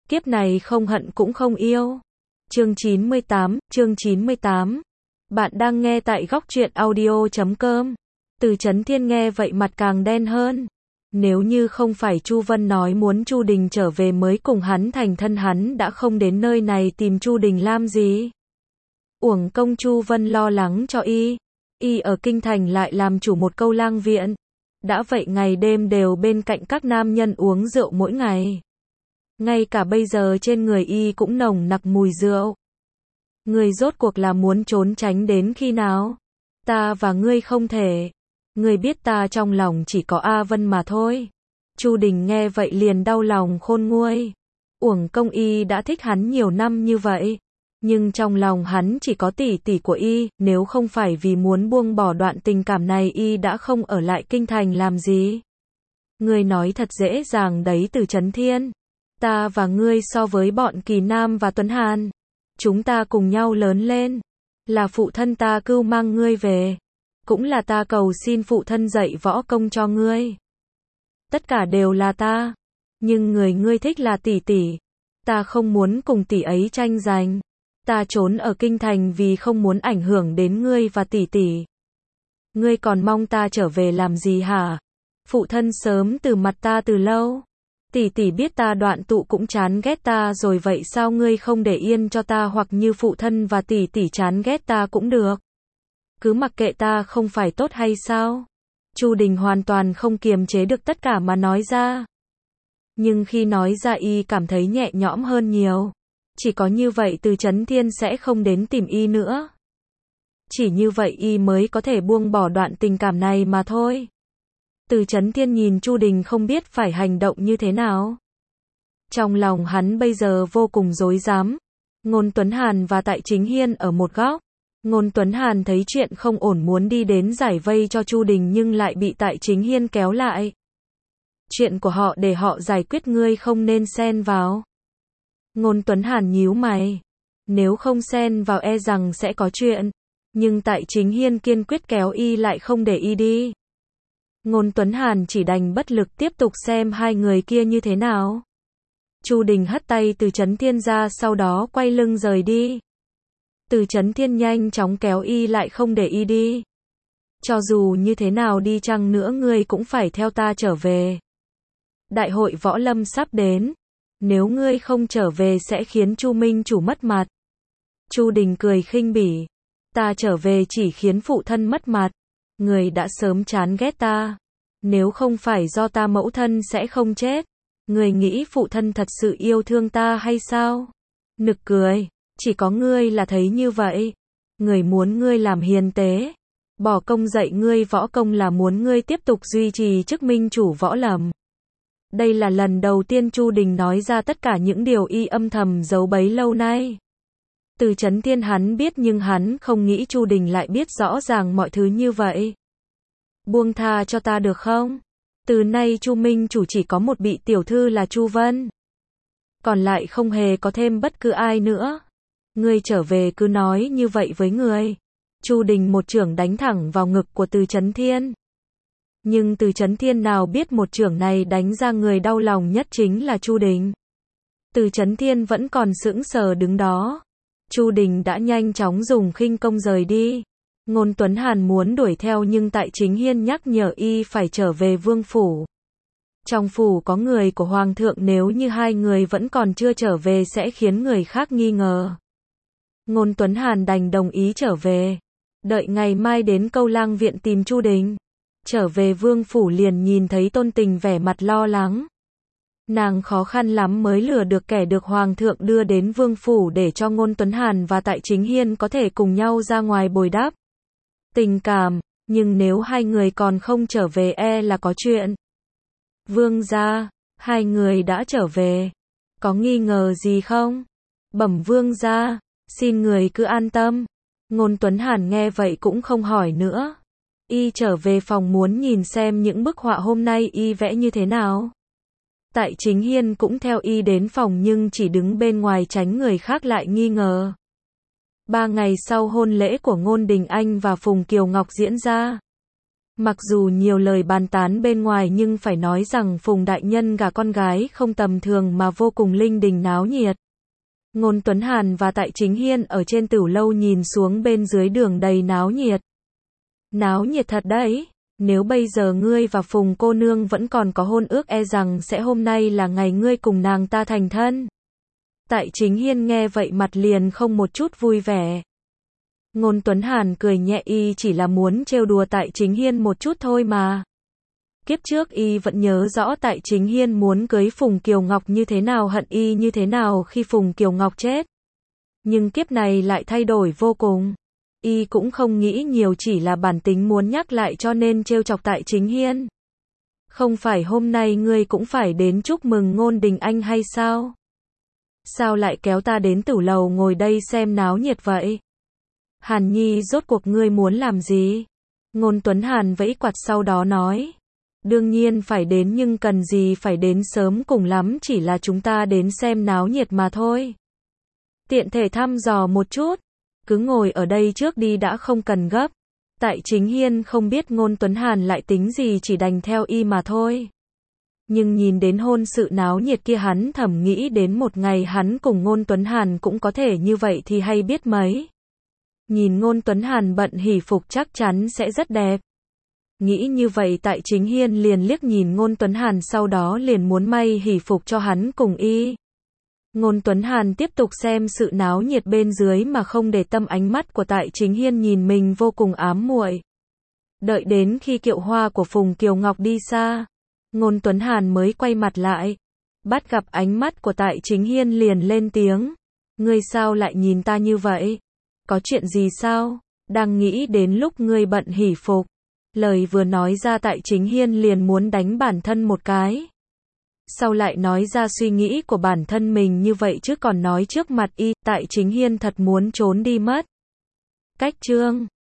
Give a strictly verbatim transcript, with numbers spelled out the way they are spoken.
kiếp này không hận cũng không yêu. Chương chín mươi tám, chương chín mươi tám. Bạn đang nghe tại góc truyện audio chấm com. Từ Chấn Thiên nghe vậy mặt càng đen hơn. Nếu như không phải Chu Vân nói muốn Chu Đình trở về mới cùng hắn thành thân, hắn đã không đến nơi này tìm Chu Đình làm gì. Uổng công Chu Vân lo lắng cho y. Y ở kinh thành lại làm chủ một câu lang viện. Đã vậy ngày đêm đều bên cạnh các nam nhân uống rượu mỗi ngày. Ngay cả bây giờ trên người y cũng nồng nặc mùi rượu. Người rốt cuộc là muốn trốn tránh đến khi nào? Ta và ngươi không thể. Ngươi biết ta trong lòng chỉ có A Vân mà thôi. Chu Đình nghe vậy liền đau lòng khôn nguôi. Uổng công y đã thích hắn nhiều năm như vậy. Nhưng trong lòng hắn chỉ có tỷ tỷ của y, nếu không phải vì muốn buông bỏ đoạn tình cảm này y đã không ở lại kinh thành làm gì. Ngươi nói thật dễ dàng đấy Từ Chấn Thiên. Ta và ngươi so với bọn Kỳ Nam và Tuấn Hàn. Chúng ta cùng nhau lớn lên. Là phụ thân ta cưu mang ngươi về. Cũng là ta cầu xin phụ thân dạy võ công cho ngươi. Tất cả đều là ta. Nhưng người ngươi thích là tỷ tỷ. Ta không muốn cùng tỷ ấy tranh giành. Ta trốn ở kinh thành vì không muốn ảnh hưởng đến ngươi và tỷ tỷ. Ngươi còn mong ta trở về làm gì hả? Phụ thân sớm từ mặt ta từ lâu. Tỷ tỷ biết ta đoạn tụ cũng chán ghét ta rồi, vậy sao ngươi không để yên cho ta, hoặc như phụ thân và tỷ tỷ chán ghét ta cũng được. Cứ mặc kệ ta không phải tốt hay sao? Chu Đình hoàn toàn không kiềm chế được tất cả mà nói ra. Nhưng khi nói ra y cảm thấy nhẹ nhõm hơn nhiều. Chỉ có như vậy Từ Chấn Thiên sẽ không đến tìm y nữa. Chỉ như vậy y mới có thể buông bỏ đoạn tình cảm này mà thôi. Từ Chấn Thiên nhìn Chu Đình không biết phải hành động như thế nào. Trong lòng hắn bây giờ vô cùng rối rắm. Ngôn Tuấn Hàn và Tại Chính Hiên ở một góc. Ngôn Tuấn Hàn thấy chuyện không ổn muốn đi đến giải vây cho Chu Đình nhưng lại bị Tại Chính Hiên kéo lại. Chuyện của họ để họ giải quyết, ngươi không nên xen vào. Ngôn Tuấn Hàn nhíu mày. Nếu không xen vào e rằng sẽ có chuyện. Nhưng Tại Chính Hiên kiên quyết kéo y lại không để y đi. Ngôn Tuấn Hàn chỉ đành bất lực tiếp tục xem hai người kia như thế nào. Chu Đình hất tay Từ Chấn Thiên ra, sau đó quay lưng rời đi. Từ Chấn Thiên nhanh chóng kéo y lại không để y đi. Cho dù như thế nào đi chăng nữa ngươi cũng phải theo ta trở về. Đại hội võ lâm sắp đến. Nếu ngươi không trở về sẽ khiến Chu Minh chủ mất mặt. Chu Đình cười khinh bỉ. Ta trở về chỉ khiến phụ thân mất mặt. Người đã sớm chán ghét ta. Nếu không phải do ta mẫu thân sẽ không chết. Người nghĩ phụ thân thật sự yêu thương ta hay sao? Nực cười. Chỉ có ngươi là thấy như vậy. Người muốn ngươi làm hiền tế. Bỏ công dạy ngươi võ công là muốn ngươi tiếp tục duy trì chức minh chủ võ lâm. Đây là lần đầu tiên Chu Đình nói ra tất cả những điều y âm thầm giấu bấy lâu nay. Từ Chấn Thiên hắn biết nhưng hắn không nghĩ Chu Đình lại biết rõ ràng mọi thứ như vậy. Buông tha cho ta được không? Từ nay Chu Minh chủ chỉ có một bị tiểu thư là Chu Vân. Còn lại không hề có thêm bất cứ ai nữa. Ngươi trở về cứ nói như vậy với người. Chu Đình một chưởng đánh thẳng vào ngực của Từ Chấn Thiên. Nhưng Từ Chấn Thiên nào biết một chưởng này đánh ra người đau lòng nhất chính là Chu Đình. Từ Chấn Thiên vẫn còn sững sờ đứng đó. Chu Đình đã nhanh chóng dùng khinh công rời đi. Ngôn Tuấn Hàn muốn đuổi theo nhưng Tại Chính Hiên nhắc nhở y phải trở về vương phủ. Trong phủ có người của hoàng thượng, nếu như hai người vẫn còn chưa trở về sẽ khiến người khác nghi ngờ. Ngôn Tuấn Hàn đành đồng ý trở về. Đợi ngày mai đến Câu Lang viện tìm Chu Đình. Trở về vương phủ liền nhìn thấy Tôn Tình vẻ mặt lo lắng. Nàng khó khăn lắm mới lừa được kẻ được hoàng thượng đưa đến vương phủ để cho Ngôn Tuấn Hàn và Tại Chính Hiên có thể cùng nhau ra ngoài bồi đắp tình cảm, nhưng nếu hai người còn không trở về e là có chuyện. Vương gia, hai người đã trở về. Có nghi ngờ gì không? Bẩm vương gia, xin người cứ an tâm. Ngôn Tuấn Hàn nghe vậy cũng không hỏi nữa. Y trở về phòng muốn nhìn xem những bức họa hôm nay y vẽ như thế nào. Tại Chính Hiên cũng theo y đến phòng nhưng chỉ đứng bên ngoài tránh người khác lại nghi ngờ. Ba ngày sau hôn lễ của Ngôn Đình Anh và Phùng Kiều Ngọc diễn ra. Mặc dù nhiều lời bàn tán bên ngoài nhưng phải nói rằng Phùng đại nhân gả con gái không tầm thường mà vô cùng linh đình náo nhiệt. Ngôn Tuấn Hàn và Tại Chính Hiên ở trên tửu lâu nhìn xuống bên dưới đường đầy náo nhiệt. Náo nhiệt thật đấy, nếu bây giờ ngươi và Phùng cô nương vẫn còn có hôn ước e rằng sẽ hôm nay là ngày ngươi cùng nàng ta thành thân. Tại Chính Hiên nghe vậy mặt liền không một chút vui vẻ. Ngôn Tuấn Hàn cười nhẹ, y chỉ là muốn trêu đùa Tại Chính Hiên một chút thôi mà. Kiếp trước y vẫn nhớ rõ Tại Chính Hiên muốn cưới Phùng Kiều Ngọc như thế nào, hận y như thế nào khi Phùng Kiều Ngọc chết. Nhưng kiếp này lại thay đổi vô cùng. Y cũng không nghĩ nhiều, chỉ là bản tính muốn nhắc lại cho nên trêu chọc Tại Chính Hiên. Không phải hôm nay ngươi cũng phải đến chúc mừng Ngôn Đình Anh hay sao? Sao lại kéo ta đến tửu lầu ngồi đây xem náo nhiệt vậy? Hàn Nhi, rốt cuộc ngươi muốn làm gì? Ngôn Tuấn Hàn vẫy quạt sau đó nói. Đương nhiên phải đến, nhưng cần gì phải đến sớm, cùng lắm chỉ là chúng ta đến xem náo nhiệt mà thôi. Tiện thể thăm dò một chút, cứ ngồi ở đây trước đi đã, không cần gấp. Tại Chính Hiên không biết Ngôn Tuấn Hàn lại tính gì, chỉ đành theo y mà thôi. Nhưng nhìn đến hôn sự náo nhiệt kia, hắn thầm nghĩ đến một ngày hắn cùng Ngôn Tuấn Hàn cũng có thể như vậy thì hay biết mấy. Nhìn Ngôn Tuấn Hàn bận hỷ phục chắc chắn sẽ rất đẹp. Nghĩ như vậy Tại Chính Hiên liền liếc nhìn Ngôn Tuấn Hàn, sau đó liền muốn may hỷ phục cho hắn cùng y. Ngôn Tuấn Hàn tiếp tục xem sự náo nhiệt bên dưới mà không để tâm ánh mắt của Tại Chính Hiên nhìn mình vô cùng ám muội. Đợi đến khi kiệu hoa của Phùng Kiều Ngọc đi xa, Ngôn Tuấn Hàn mới quay mặt lại. Bắt gặp ánh mắt của Tại Chính Hiên liền lên tiếng. Ngươi sao lại nhìn ta như vậy? Có chuyện gì sao? Đang nghĩ đến lúc ngươi bận hỷ phục. Lời vừa nói ra Tại Chính Hiên liền muốn đánh bản thân một cái. Sau lại nói ra suy nghĩ của bản thân mình như vậy chứ còn nói trước mặt y, Tại Chính Hiên thật muốn trốn đi mất. Cách chương